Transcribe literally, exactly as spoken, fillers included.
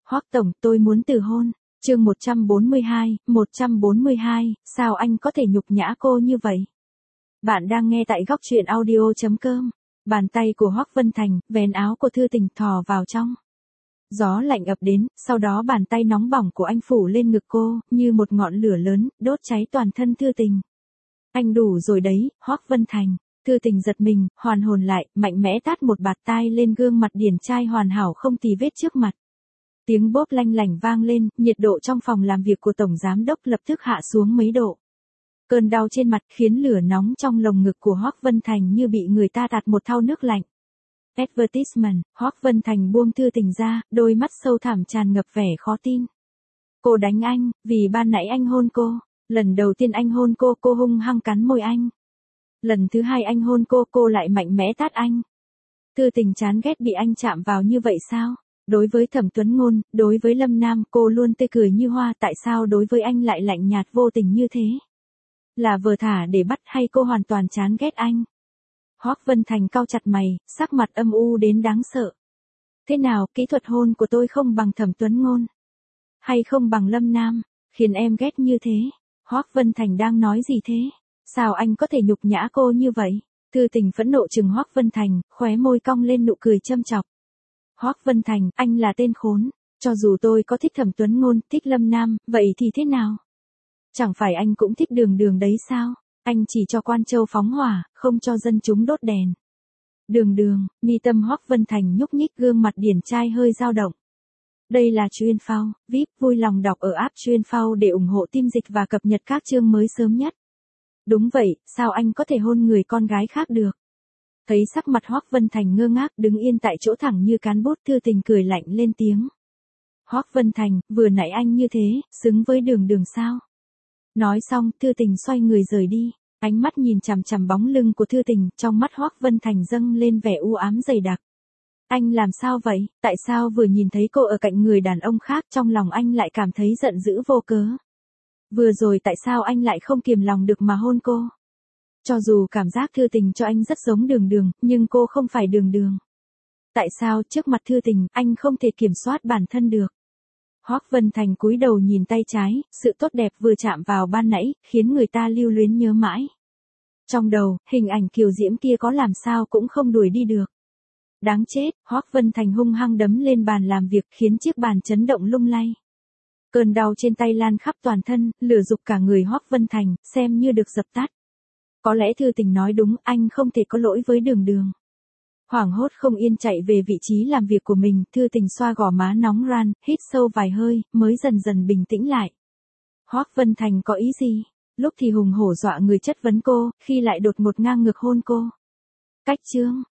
Hoắc tổng, tôi muốn từ hôn. Chương một trăm bốn mươi hai, một trăm bốn mươi hai, sao anh có thể nhục nhã cô như vậy? Bạn đang nghe tại góc truyện audio chấm com. Bàn tay của Hoắc Vân Thành, vén áo của Thư Tình thò vào trong. Gió lạnh ập đến, sau đó bàn tay nóng bỏng của anh phủ lên ngực cô, như một ngọn lửa lớn, đốt cháy toàn thân Thư Tình. Anh đủ rồi đấy, Hoắc Vân Thành. Thư Tình giật mình, hoàn hồn lại, mạnh mẽ tát một bạt tai lên gương mặt điển trai hoàn hảo không tì vết trước mặt. Tiếng bốp lanh lảnh vang lên, nhiệt độ trong phòng làm việc của Tổng Giám Đốc lập tức hạ xuống mấy độ. Cơn đau trên mặt khiến lửa nóng trong lồng ngực của Hoắc Vân Thành như bị người ta tạt một thau nước lạnh. Advertisement, Hoắc Vân Thành buông Thư Tình ra, đôi mắt sâu thẳm tràn ngập vẻ khó tin. Cô đánh anh, vì ban nãy anh hôn cô. Lần đầu tiên anh hôn cô, cô hung hăng cắn môi anh. Lần thứ hai anh hôn cô, cô lại mạnh mẽ tát anh. Thư Tình chán ghét bị anh chạm vào như vậy sao? Đối với Thẩm Tuấn Ngôn, đối với Lâm Nam cô luôn tươi cười như hoa, tại sao đối với anh lại lạnh nhạt vô tình như thế? Là vờ thả để bắt hay cô hoàn toàn chán ghét anh? Hoắc Vân Thành cau chặt mày, sắc mặt âm u đến đáng sợ. Thế nào, kỹ thuật hôn của tôi không bằng Thẩm Tuấn Ngôn? Hay không bằng Lâm Nam, khiến em ghét như thế? Hoắc Vân Thành đang nói gì thế? Sao anh có thể nhục nhã cô như vậy? Thư Tình phẫn nộ trừng Hoắc Vân Thành, khóe môi cong lên nụ cười châm chọc. Hoắc Vân Thành, anh là tên khốn, cho dù tôi có thích Thẩm Tuấn Ngôn, thích Lâm Nam, vậy thì thế nào? Chẳng phải anh cũng thích Đường Đường đấy sao? Anh chỉ cho Quan Châu phóng hỏa, không cho dân chúng đốt đèn. Đường Đường, mi tâm Hoắc Vân Thành nhúc nhích, gương mặt điển trai hơi dao động. Đây là Chuyên Phao, vê i pê, vui lòng đọc ở app Chuyên Phao để ủng hộ team dịch và cập nhật các chương mới sớm nhất. Đúng vậy, sao anh có thể hôn người con gái khác được? Thấy sắc mặt Hoắc Vân Thành ngơ ngác, đứng yên tại chỗ thẳng như cán bút, Thư Tình cười lạnh lên tiếng. Hoắc Vân Thành, vừa nãy anh như thế, xứng với Đường Đường sao? Nói xong, Thư Tình xoay người rời đi, ánh mắt nhìn chằm chằm bóng lưng của Thư Tình, trong mắt Hoắc Vân Thành dâng lên vẻ u ám dày đặc. Anh làm sao vậy? Tại sao vừa nhìn thấy cô ở cạnh người đàn ông khác, trong lòng anh lại cảm thấy giận dữ vô cớ? Vừa rồi tại sao anh lại không kiềm lòng được mà hôn cô? Cho dù cảm giác Thư Tình cho anh rất giống Đường Đường, nhưng cô không phải Đường Đường. Tại sao trước mặt Thư Tình, anh không thể kiểm soát bản thân được? Hoắc Vân Thành cúi đầu nhìn tay trái, sự tốt đẹp vừa chạm vào ban nãy, khiến người ta lưu luyến nhớ mãi. Trong đầu, hình ảnh kiều diễm kia có làm sao cũng không đuổi đi được. Đáng chết, Hoắc Vân Thành hung hăng đấm lên bàn làm việc, khiến chiếc bàn chấn động lung lay. Cơn đau trên tay lan khắp toàn thân, lửa dục cả người Hoắc Vân Thành, xem như được dập tắt. Có lẽ Thư Tình nói đúng, anh không thể có lỗi với Đường Đường. Hoảng hốt không yên chạy về vị trí làm việc của mình, Thư Tình xoa gò má nóng ran, hít sâu vài hơi, mới dần dần bình tĩnh lại. Hoắc Vân Thành có ý gì? Lúc thì hùng hổ dọa người chất vấn cô, khi lại đột ngột ngang ngược hôn cô. Cách chương,